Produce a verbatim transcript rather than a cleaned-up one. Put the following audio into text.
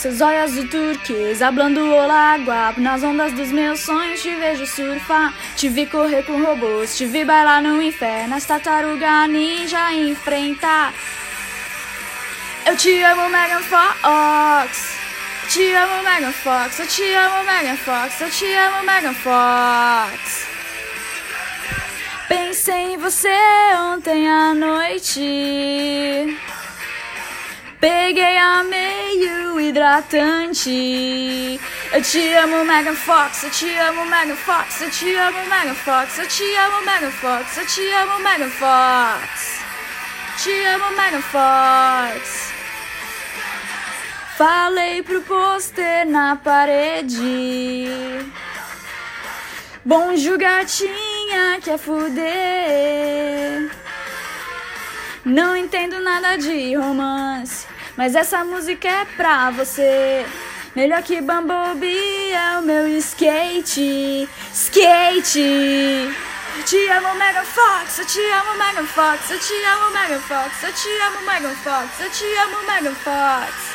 seus olhos azul turquesa, hablando olá, guapo. Nas ondas dos meus sonhos te vejo surfar. Te vi correr com robôs, te vi bailar no inferno. As tartaruga ninja enfrentar. Eu te amo, Megan Fox. Te amo, Megan Fox. Eu te amo, Megan Fox. Eu te amo, Megan Fox. Pensei em você ontem à noite. Peguei a meio hidratante. Eu te amo, Megan Fox. Eu te amo, Megan Fox. Eu te amo, Megan Fox. Eu te amo, Megan Fox. Eu te amo, Megan Fox. Te amo, Megan Fox. Falei pro pôster na parede. Bonjour, gatinha, quer fuder. Não entendo nada de romance, mas essa música é pra você. Melhor que Bumblebee é o meu skate. Skate. Te amo, Megan Fox. Eu te amo, Megan Fox. Eu te amo, Megan Fox. Eu te amo, Megan Fox. Eu te amo, Megan Fox.